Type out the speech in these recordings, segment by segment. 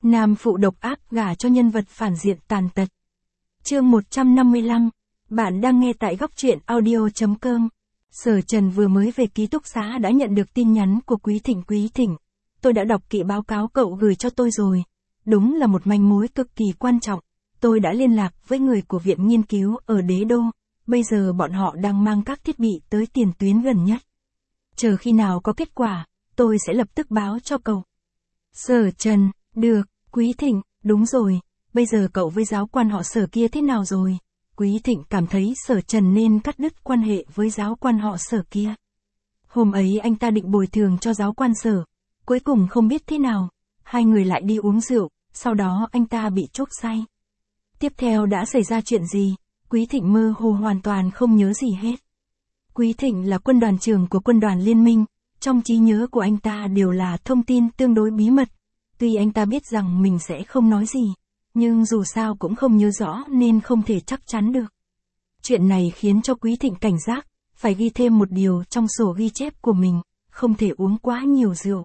Nam phụ độc ác gả cho nhân vật phản diện tàn tật. Chương 155. Bạn đang nghe tại góc truyện audio.com. Sở Trần vừa mới về ký túc xá đã nhận được tin nhắn của Quý Thịnh. Quý Thịnh, tôi đã đọc kỹ báo cáo cậu gửi cho tôi rồi. Đúng là một manh mối cực kỳ quan trọng. Tôi đã liên lạc với người của viện nghiên cứu ở Đế Đô. Bây giờ bọn họ đang mang các thiết bị tới tiền tuyến gần nhất. Chờ khi nào có kết quả, tôi sẽ lập tức báo cho cậu. Sở Trần, được. Quý Thịnh, đúng rồi. Bây giờ cậu với giáo quan họ Sở kia thế nào rồi? Quý Thịnh cảm thấy Sở Trần nên cắt đứt quan hệ với giáo quan họ Sở kia. Hôm ấy anh ta định bồi thường cho giáo quan Sở. Cuối cùng không biết thế nào. Hai người lại đi uống rượu, sau đó anh ta bị chuốc say. Tiếp theo đã xảy ra chuyện gì? Quý Thịnh mơ hồ hoàn toàn không nhớ gì hết. Quý Thịnh là quân đoàn trưởng của quân đoàn liên minh. Trong trí nhớ của anh ta đều là thông tin tương đối bí mật. Tuy anh ta biết rằng mình sẽ không nói gì, nhưng dù sao cũng không nhớ rõ nên không thể chắc chắn được. Chuyện này khiến cho Quý Thịnh cảnh giác, phải ghi thêm một điều trong sổ ghi chép của mình, không thể uống quá nhiều rượu.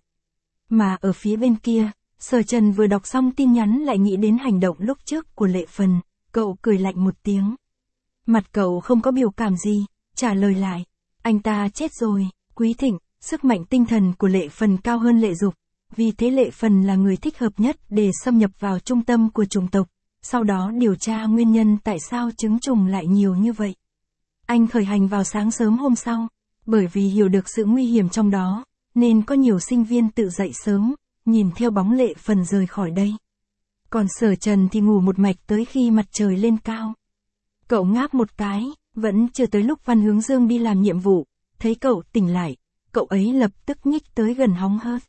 Mà ở phía bên kia, Sở Trần vừa đọc xong tin nhắn lại nghĩ đến hành động lúc trước của Lệ Phần, cậu cười lạnh một tiếng. Mặt cậu không có biểu cảm gì, trả lời lại, anh ta chết rồi. Quý Thịnh, sức mạnh tinh thần của Lệ Phần cao hơn Lệ Dục. Vì thế Lệ Phần là người thích hợp nhất để xâm nhập vào trung tâm của chủng tộc, sau đó điều tra nguyên nhân tại sao trứng trùng lại nhiều như vậy. Anh khởi hành vào sáng sớm hôm sau, bởi vì hiểu được sự nguy hiểm trong đó, nên có nhiều sinh viên tự dậy sớm, nhìn theo bóng Lệ Phần rời khỏi đây. Còn Sở Trần thì ngủ một mạch tới khi mặt trời lên cao. Cậu ngáp một cái, vẫn chưa tới lúc Văn Hướng Dương đi làm nhiệm vụ, thấy cậu tỉnh lại, cậu ấy lập tức nhích tới gần hóng hớt.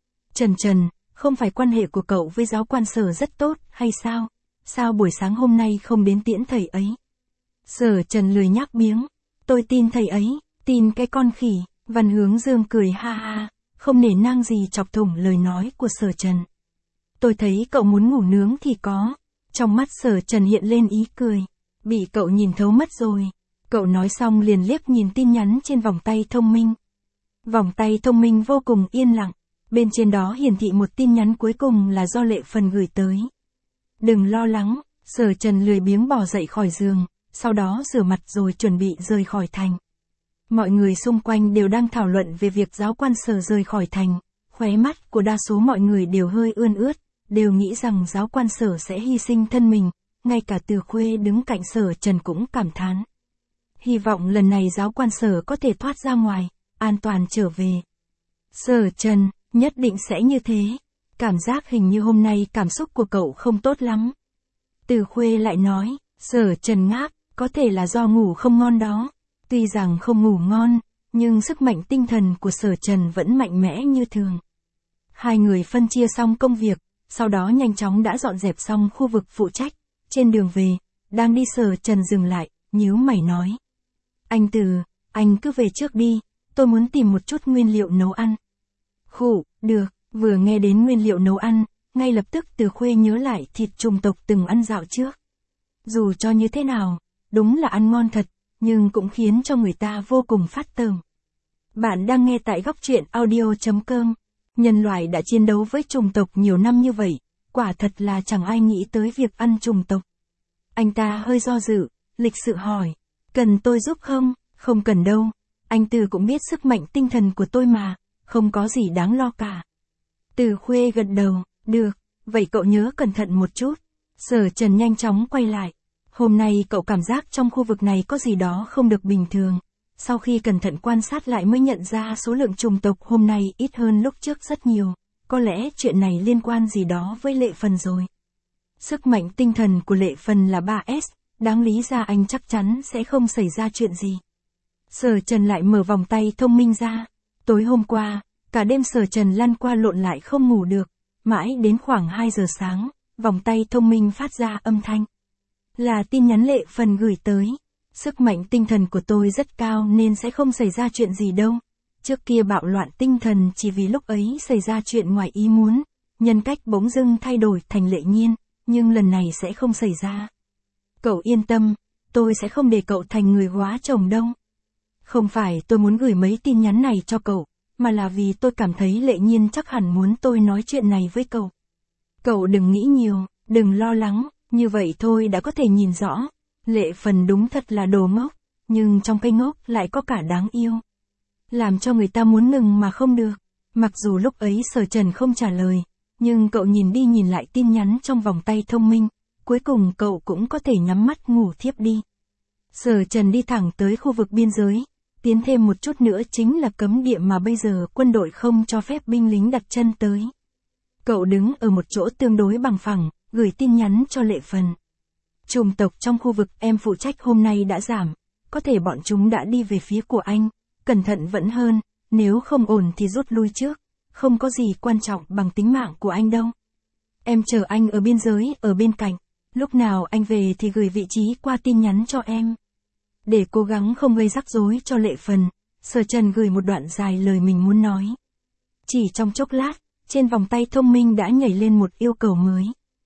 Trần, không phải quan hệ của cậu với giáo quan Sở rất tốt, hay sao? Sao buổi sáng hôm nay không đến tiễn thầy ấy? Sở Trần lười nhác biếng. Tôi tin thầy ấy, tin cái con khỉ. Văn Hướng Dương cười ha ha, không nể nang gì chọc thủng lời nói của Sở Trần. Tôi thấy cậu muốn ngủ nướng thì có. Trong mắt Sở Trần hiện lên ý cười. Bị cậu nhìn thấu mất rồi. Cậu nói xong liền liếc nhìn tin nhắn trên vòng tay thông minh. Vòng tay thông minh vô cùng yên lặng. Bên trên đó hiển thị một tin nhắn cuối cùng là do Lệ Phần gửi tới. Đừng lo lắng, Sở Trần lười biếng bò dậy khỏi giường, sau đó rửa mặt rồi chuẩn bị rời khỏi thành. Mọi người xung quanh đều đang thảo luận về việc giáo quan Sở rời khỏi thành, khóe mắt của đa số mọi người đều hơi ươn ướt, đều nghĩ rằng giáo quan Sở sẽ hy sinh thân mình, ngay cả Từ Khuê đứng cạnh Sở Trần cũng cảm thán. Hy vọng lần này giáo quan Sở có thể thoát ra ngoài, an toàn trở về. Sở Trần, nhất định sẽ như thế. Cảm giác hình như hôm nay cảm xúc của cậu không tốt lắm. Từ Khuê lại nói, Sở Trần ngáp, có thể là do ngủ không ngon đó. Tuy rằng không ngủ ngon, nhưng sức mạnh tinh thần của Sở Trần vẫn mạnh mẽ như thường. Hai người phân chia xong công việc, sau đó nhanh chóng đã dọn dẹp xong khu vực phụ trách. Trên đường về, đang đi Sở Trần dừng lại, nhíu mày nói. Anh Từ, anh cứ về trước đi, tôi muốn tìm một chút nguyên liệu nấu ăn. Khụ, được, vừa nghe đến nguyên liệu nấu ăn, ngay lập tức Từ Khuê nhớ lại thịt trùng tộc từng ăn dạo trước. Dù cho như thế nào, đúng là ăn ngon thật, nhưng cũng khiến cho người ta vô cùng phát tởm. Bạn đang nghe tại góc truyện audio.com. Nhân loại đã chiến đấu với trùng tộc nhiều năm như vậy, quả thật là chẳng ai nghĩ tới việc ăn trùng tộc. Anh ta hơi do dự, lịch sự hỏi, cần tôi giúp không? Không cần đâu, anh Từ cũng biết sức mạnh tinh thần của tôi mà. Không có gì đáng lo cả. Từ Khuê gật đầu, được, vậy cậu nhớ cẩn thận một chút. Sở Trần nhanh chóng quay lại. Hôm nay cậu cảm giác trong khu vực này có gì đó không được bình thường. Sau khi cẩn thận quan sát lại mới nhận ra số lượng trùng tộc hôm nay ít hơn lúc trước rất nhiều. Có lẽ chuyện này liên quan gì đó với Lệ Phần rồi. Sức mạnh tinh thần của Lệ Phần là 3S, đáng lý ra anh chắc chắn sẽ không xảy ra chuyện gì. Sở Trần lại mở vòng tay thông minh ra. Tối hôm qua, cả đêm Sở Trần lăn qua lộn lại không ngủ được, mãi đến khoảng 2 giờ sáng, vòng tay thông minh phát ra âm thanh. Là tin nhắn Lệ Phần gửi tới. Sức mạnh tinh thần của tôi rất cao nên sẽ không xảy ra chuyện gì đâu. Trước kia bạo loạn tinh thần chỉ vì lúc ấy xảy ra chuyện ngoài ý muốn, nhân cách bỗng dưng thay đổi thành Lệ Nhiên, nhưng lần này sẽ không xảy ra. Cậu yên tâm, tôi sẽ không để cậu thành người góa chồng đâu. Không phải tôi muốn gửi mấy tin nhắn này cho cậu, mà là vì tôi cảm thấy Lệ Nhiên chắc hẳn muốn tôi nói chuyện này với cậu. Cậu đừng nghĩ nhiều, đừng lo lắng, như vậy thôi đã có thể nhìn rõ. Lệ Phần đúng thật là đồ ngốc, nhưng trong cái ngốc lại có cả đáng yêu. Làm cho người ta muốn ngừng mà không được. Mặc dù lúc ấy Sở Trần không trả lời, nhưng cậu nhìn đi nhìn lại tin nhắn trong vòng tay thông minh, cuối cùng cậu cũng có thể nhắm mắt ngủ thiếp đi. Sở Trần đi thẳng tới khu vực biên giới, tiến thêm một chút nữa chính là cấm địa mà bây giờ quân đội không cho phép binh lính đặt chân tới. Cậu đứng ở một chỗ tương đối bằng phẳng, gửi tin nhắn cho Lệ Phần. Chủng tộc trong khu vực em phụ trách hôm nay đã giảm, có thể bọn chúng đã đi về phía của anh, cẩn thận vẫn hơn, nếu không ổn thì rút lui trước, không có gì quan trọng bằng tính mạng của anh đâu. Em chờ anh ở biên giới, ở bên cạnh, lúc nào anh về thì gửi vị trí qua tin nhắn cho em. Để cố gắng không gây rắc rối cho Lệ Phần, Sở Trần gửi một đoạn dài lời mình muốn nói. Chỉ trong chốc lát, trên vòng tay thông minh đã nhảy lên một yêu cầu mới.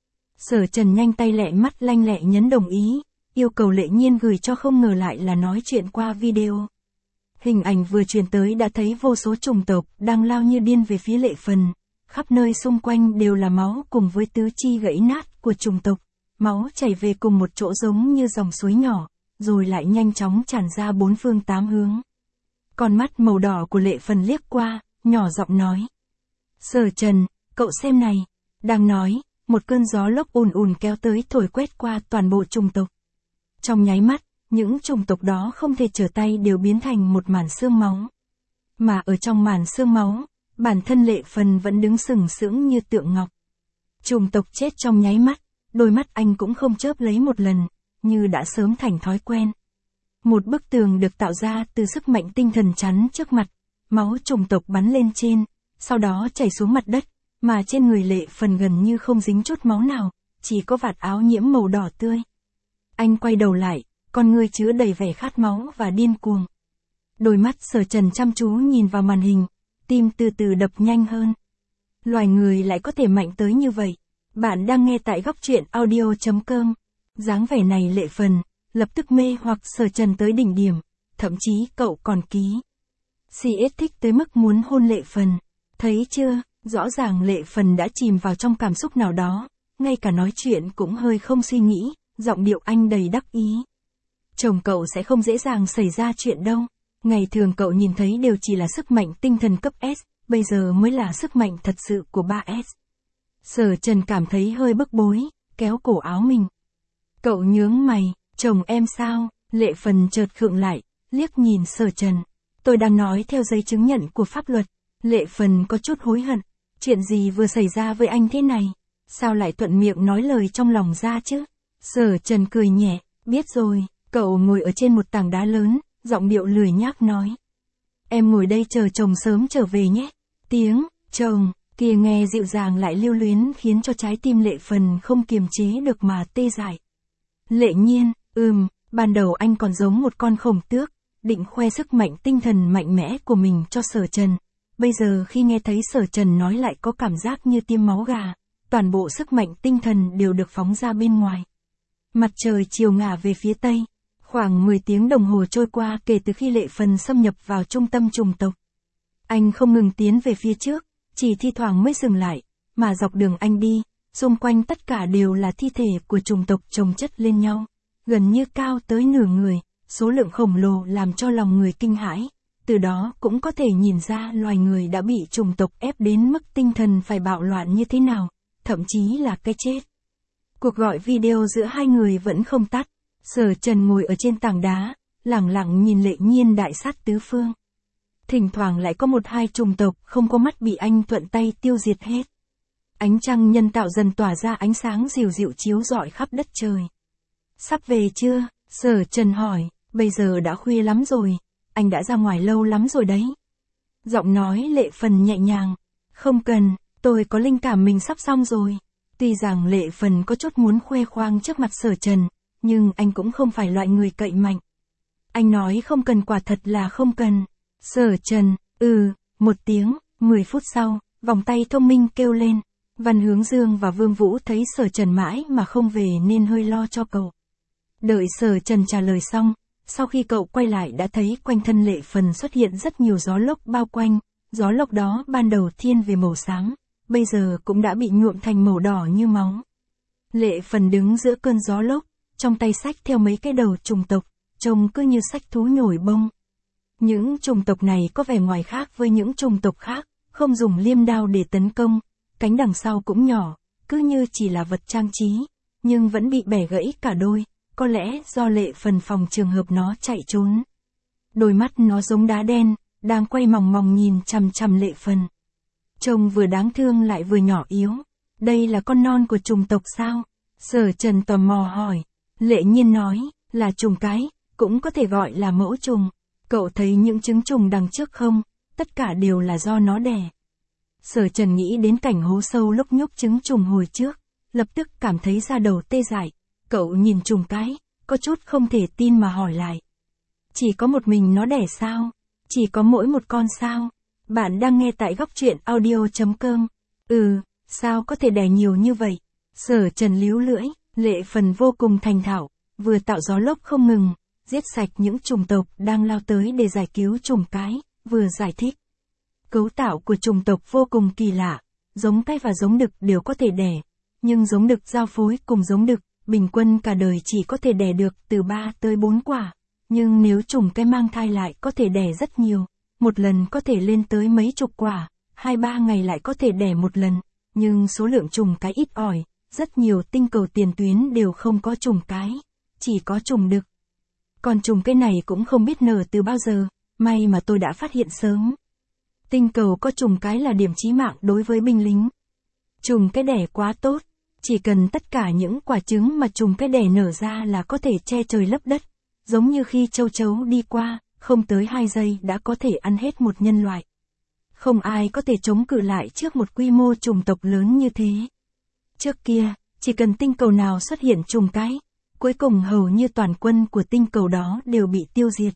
Sở Trần nhanh tay lẹ mắt lanh lẹ nhấn đồng ý, yêu cầu Lệ Nhiên gửi cho không ngờ lại là nói chuyện qua video. Hình ảnh vừa truyền tới đã thấy vô số chủng tộc đang lao như điên về phía Lệ Phần, khắp nơi xung quanh đều là máu cùng với tứ chi gãy nát của chủng tộc, máu chảy về cùng một chỗ giống như dòng suối nhỏ, rồi lại nhanh chóng tràn ra bốn phương tám hướng. Con mắt màu đỏ của Lệ Phần liếc qua, nhỏ giọng nói. Sở Trần, cậu xem này, đang nói, một cơn gió lốc ùn ùn kéo tới thổi quét qua toàn bộ chủng tộc. Trong nháy mắt, những chủng tộc đó không thể trở tay đều biến thành một màn xương máu. Mà ở trong màn xương máu, bản thân Lệ Phần vẫn đứng sừng sững như tượng ngọc. Chủng tộc chết trong nháy mắt, đôi mắt anh cũng không chớp lấy một lần, như đã sớm thành thói quen. Một bức tường được tạo ra từ sức mạnh tinh thần chắn trước mặt, máu chủng tộc bắn lên trên, sau đó chảy xuống mặt đất, mà trên người Lệ Phần gần như không dính chút máu nào, chỉ có vạt áo nhiễm màu đỏ tươi. Anh quay đầu lại, con người chứa đầy vẻ khát máu và điên cuồng. Đôi mắt Sở Trần chăm chú nhìn vào màn hình, tim từ từ đập nhanh hơn. Loài người lại có thể mạnh tới như vậy. Bạn đang nghe tại góc truyện audio.com. Dáng vẻ này Lệ Phần, lập tức mê hoặc Sở Trần tới đỉnh điểm, thậm chí cậu còn ký. CS thích tới mức muốn hôn Lệ Phần. Thấy chưa, rõ ràng Lệ Phần đã chìm vào trong cảm xúc nào đó, ngay cả nói chuyện cũng hơi không suy nghĩ, giọng điệu anh đầy đắc ý. Chồng cậu sẽ không dễ dàng xảy ra chuyện đâu. Ngày thường cậu nhìn thấy đều chỉ là sức mạnh tinh thần cấp S, bây giờ mới là sức mạnh thật sự của 3S. Sở Trần cảm thấy hơi bức bối, kéo cổ áo mình. Cậu nhướng mày, chồng em sao? Lệ Phần chợt khựng lại, liếc nhìn Sở Trần. Tôi đang nói theo giấy chứng nhận của pháp luật. Lệ Phần có chút hối hận. Chuyện gì vừa xảy ra với anh thế này? Sao lại thuận miệng nói lời trong lòng ra chứ? Sở Trần cười nhẹ, biết rồi. Cậu ngồi ở trên một tảng đá lớn, giọng điệu lười nhác nói. Em ngồi đây chờ chồng sớm trở về nhé. Tiếng, chồng, kia nghe dịu dàng lại lưu luyến khiến cho trái tim Lệ Phần không kiềm chế được mà tê dại. Lệ Nhiên, ban đầu anh còn giống một con khổng tước, định khoe sức mạnh tinh thần mạnh mẽ của mình cho Sở Trần. Bây giờ khi nghe thấy Sở Trần nói lại có cảm giác như tiêm máu gà, toàn bộ sức mạnh tinh thần đều được phóng ra bên ngoài. Mặt trời chiều ngả về phía tây. Khoảng 10 tiếng đồng hồ trôi qua kể từ khi Lệ Phần xâm nhập vào trung tâm chủng tộc. Anh không ngừng tiến về phía trước, chỉ thi thoảng mới dừng lại, mà dọc đường anh đi, xung quanh tất cả đều là thi thể của chủng tộc chồng chất lên nhau, gần như cao tới nửa người, số lượng khổng lồ làm cho lòng người kinh hãi, từ đó cũng có thể nhìn ra loài người đã bị chủng tộc ép đến mức tinh thần phải bạo loạn như thế nào, thậm chí là cái chết. Cuộc gọi video giữa hai người vẫn không tắt. Sở Trần ngồi ở trên tảng đá, lẳng lặng nhìn Lệ Nhiên đại sát tứ phương. Thỉnh thoảng lại có một hai chủng tộc không có mắt bị anh thuận tay tiêu diệt hết. Ánh trăng nhân tạo dần tỏa ra ánh sáng dịu dịu chiếu rọi khắp đất trời. Sắp về chưa? Sở Trần hỏi, bây giờ đã khuya lắm rồi, anh đã ra ngoài lâu lắm rồi đấy. Giọng nói Lệ Phần nhẹ nhàng, không cần, tôi có linh cảm mình sắp xong rồi. Tuy rằng Lệ Phần có chút muốn khoe khoang trước mặt Sở Trần, nhưng anh cũng không phải loại người cậy mạnh. Anh nói không cần quả thật là không cần. Sở Trần, một tiếng, 10 phút sau, vòng tay thông minh kêu lên. Văn Hướng Dương và Vương Vũ thấy Sở Trần mãi mà không về nên hơi lo cho cậu. Đợi Sở Trần trả lời xong, sau khi cậu quay lại đã thấy quanh thân Lệ Phần xuất hiện rất nhiều gió lốc bao quanh, gió lốc đó ban đầu thiên về màu xám, bây giờ cũng đã bị nhuộm thành màu đỏ như máu. Lệ Phần đứng giữa cơn gió lốc, trong tay xách theo mấy cái đầu trùng tộc, trông cứ như xách thú nhồi bông. Những trùng tộc này có vẻ ngoài khác với những trùng tộc khác, không dùng liêm đao để tấn công, cánh đằng sau cũng nhỏ, cứ như chỉ là vật trang trí, nhưng vẫn bị bẻ gãy cả đôi, có lẽ do Lệ Phần phòng trường hợp nó chạy trốn. Đôi mắt nó giống đá đen, đang quay mòng mòng nhìn chằm chằm Lệ Phần. Trông vừa đáng thương lại vừa nhỏ yếu. Đây là con non của trùng tộc sao? Sở Trần tò mò hỏi. Lệ Nhiên nói, là trùng cái, cũng có thể gọi là mẫu trùng. Cậu thấy những trứng trùng đằng trước không? Tất cả đều là do nó đẻ. Sở Trần nghĩ đến cảnh hố sâu lúc nhúc trứng trùng hồi trước, lập tức cảm thấy da đầu tê dại. Cậu nhìn trùng cái, có chút không thể tin mà hỏi lại. Chỉ có một mình nó đẻ sao? Chỉ có mỗi một con sao? Bạn đang nghe tại góc truyện audio.com. Sao có thể đẻ nhiều như vậy? Sở Trần líu lưỡi, Lệ Phần vô cùng thành thạo, vừa tạo gió lốc không ngừng, giết sạch những trùng tộc đang lao tới để giải cứu trùng cái, vừa giải thích. Cấu tạo của trùng tộc vô cùng kỳ lạ, giống cái và giống đực đều có thể đẻ, nhưng giống đực giao phối cùng giống đực, bình quân cả đời chỉ có thể đẻ được từ 3 tới 4 quả, nhưng nếu trùng cái mang thai lại có thể đẻ rất nhiều, một lần có thể lên tới mấy chục quả, 2-3 ngày lại có thể đẻ một lần, nhưng số lượng trùng cái ít ỏi, rất nhiều tinh cầu tiền tuyến đều không có trùng cái, chỉ có trùng đực. Còn trùng cái này cũng không biết nở từ bao giờ, may mà tôi đã phát hiện sớm. Tinh cầu có trùng cái là điểm chí mạng đối với binh lính. Trùng cái đẻ quá tốt, chỉ cần tất cả những quả trứng mà trùng cái đẻ nở ra là có thể che trời lấp đất, giống như khi châu chấu đi qua, không tới 2 giây đã có thể ăn hết một nhân loại. Không ai có thể chống cự lại trước một quy mô trùng tộc lớn như thế. Trước kia, chỉ cần tinh cầu nào xuất hiện trùng cái, cuối cùng hầu như toàn quân của tinh cầu đó đều bị tiêu diệt.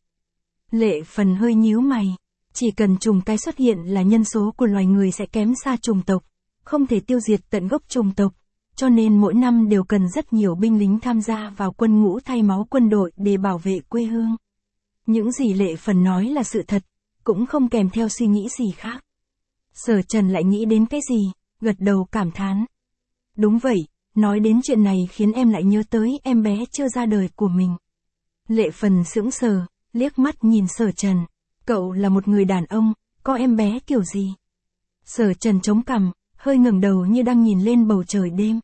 Lệ Phần hơi nhíu mày, chỉ cần trùng cái xuất hiện là nhân số của loài người sẽ kém xa trùng tộc, không thể tiêu diệt tận gốc trùng tộc, cho nên mỗi năm đều cần rất nhiều binh lính tham gia vào quân ngũ thay máu quân đội để bảo vệ quê hương. Những gì Lệ Phần nói là sự thật, cũng không kèm theo suy nghĩ gì khác. Sở Trần lại nghĩ đến cái gì, gật đầu cảm thán. Đúng vậy, nói đến chuyện này khiến em lại nhớ tới em bé chưa ra đời của mình. Lệ Phần sững sờ, liếc mắt nhìn Sở Trần. Cậu là một người đàn ông, có em bé kiểu gì? Sở Trần chống cằm, hơi ngẩng đầu như đang nhìn lên bầu trời đêm.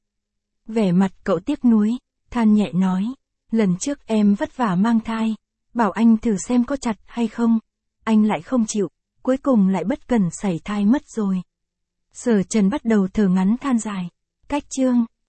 Vẻ mặt cậu tiếc nuối, than nhẹ nói. Lần trước em vất vả mang thai, bảo anh thử xem có chặt hay không. Anh lại không chịu, cuối cùng lại bất cẩn sảy thai mất rồi. Sở Trần bắt đầu thở ngắn than dài. Cách chương